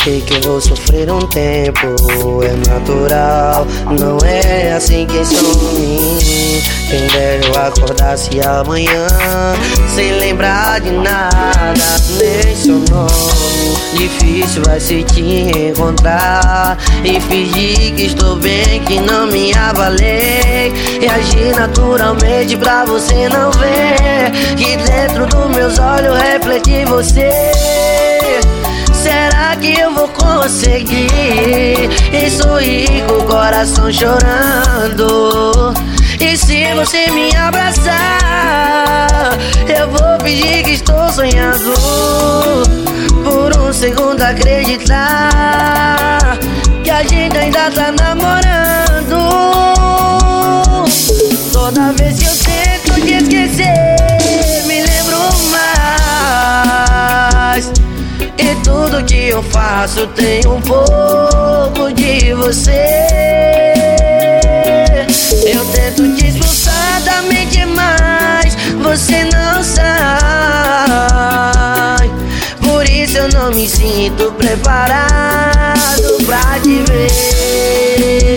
sei que eu vou sofrer um tempo, é natural, não é assim quem some. Quem dera eu acordasse amanhã sem lembrar de nada, nem seu nome. Difícil vai ser te encontrar e fingir que estou bem, que não me abalei, e agir naturalmente pra você não ver que dentro dos meus olhos reflete você. Será que eu vou conseguir e sorrir com o coração chorando? E se você me abraçar, eu vou fingir que estou sonhando, por um segundo acreditar que a gente ainda tá namorando. Toda vez que eu tento te esquecer, me lembro mais, e tudo que eu faço tem um pouco de você. Eu tento te expulsar da mente, mas você não sai. Por isso eu não me sinto preparado pra te ver.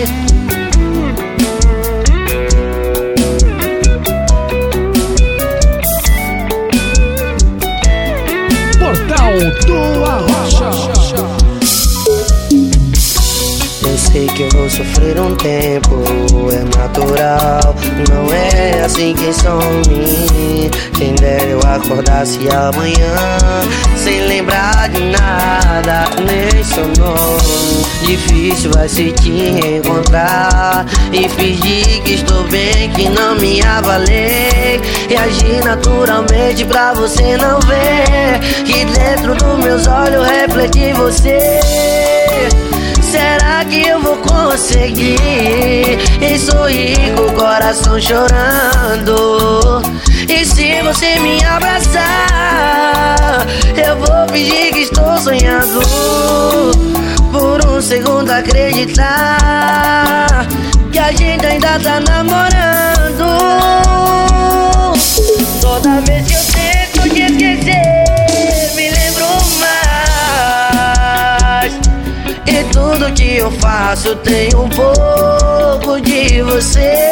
Portal do Arrocha. Eu sei que eu vou sofrer um tempo, é natural, não é assim quem some. Quem dera eu acordasse amanhã sem lembrar de nada, nem seu nome. Difícil vai ser te encontrar e fingir que estou bem, que não me abalei, e agir naturalmente pra você não ver que dentro dos meus olhos reflete você. Será que eu vou conseguir e sorrir com o coração chorando? E se você me abraçar, eu vou fingir que estou sonhando, por um segundo acreditar que a gente ainda tá namorando. Toda vez que eu tento te esquecer, me lembro mais, e tudo que eu faço tem um pouco de você.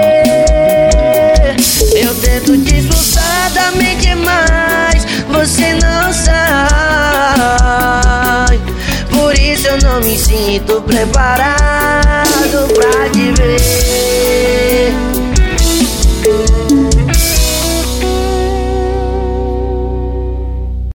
Eu tento te expulsar da mente, mas você não sai. Por isso eu não me sinto preparado pra te ver.